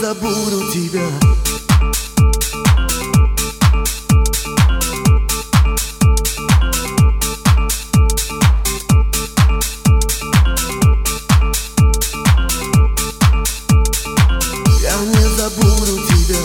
забуду тебя. Я не забуду тебя.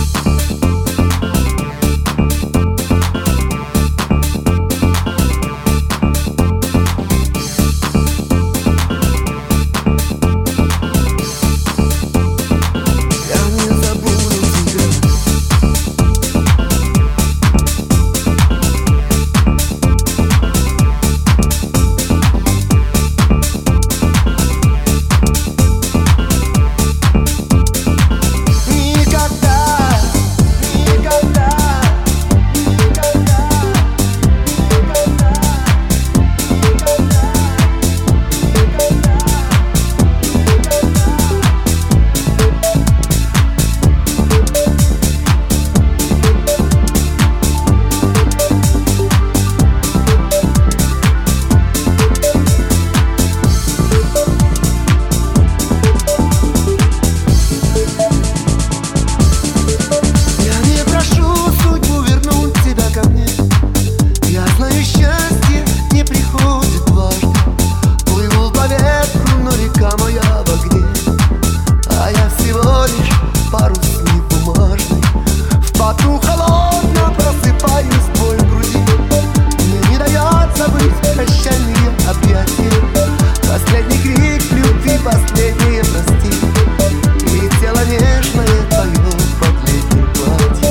Последнее прости, и тело нежное твое в последнем платье.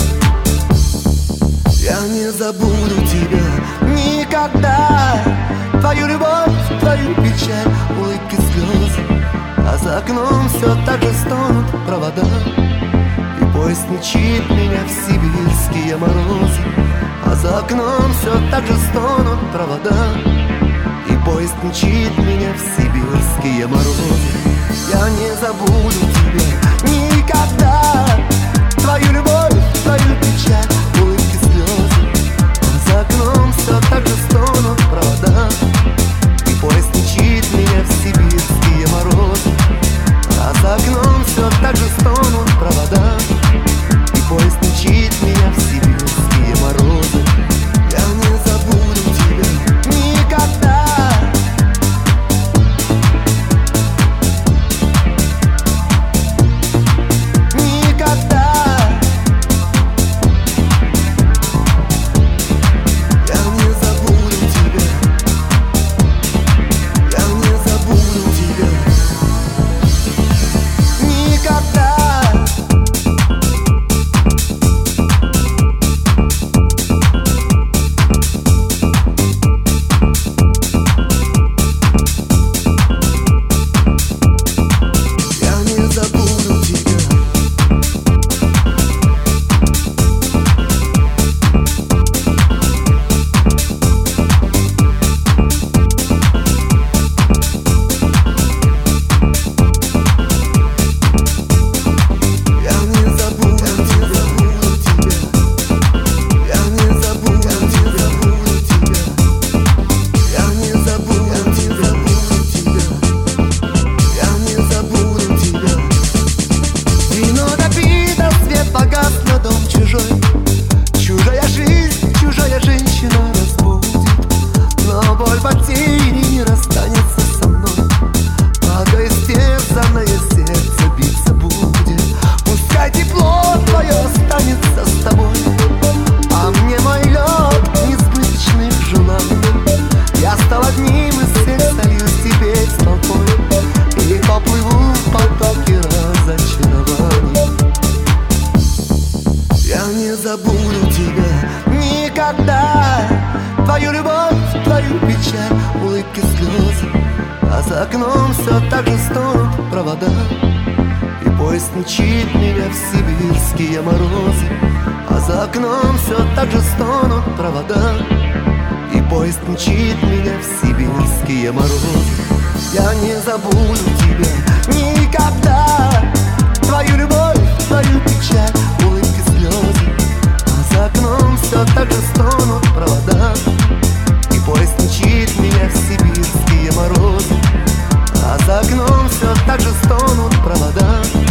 Я не забуду тебя никогда, твою любовь, твою печаль, улыбки, слезы. А за окном все так же стонут провода, и поезд мчит меня в сибирские морозы. А за окном все так же стонут провода, и поезд мчит меня в сибирские морозы. Я не забуду тебя никогда, твою любовь, твою печаль, улыбки, слезы. А за окном все так же стонут провода, и поезд мчит меня в сибирские морозы. А за окном все так же стонут провода, и поезд мчит меня в сибирские морозы. Я не забуду тебя никогда. Чужая жизнь, чужая женщина разбудит, но боль потери не расстанется со мной, пока истерзанное сердце биться будет. Пускай тепло твое останется с тобой, а мне мой лед несбыточных желаний. Я стал одним из всех, сольюсь теперь с толпой и поплыву в потоке разочарований. Я не забуду тебя никогда, твою любовь, твою печаль, улыбки, слезы. А за окном все так же стонут провода, и поезд мчит меня в сибирские морозы. А за окном все так же стонут провода, и поезд мчит меня в сибирские морозы. Я не забуду тебя никогда, твою любовь, твою печаль, улыбки, слезы. А за окном все так же стонут провода, и поезд мчит меня в сибирские морозы. А за окном все так же стонут провода,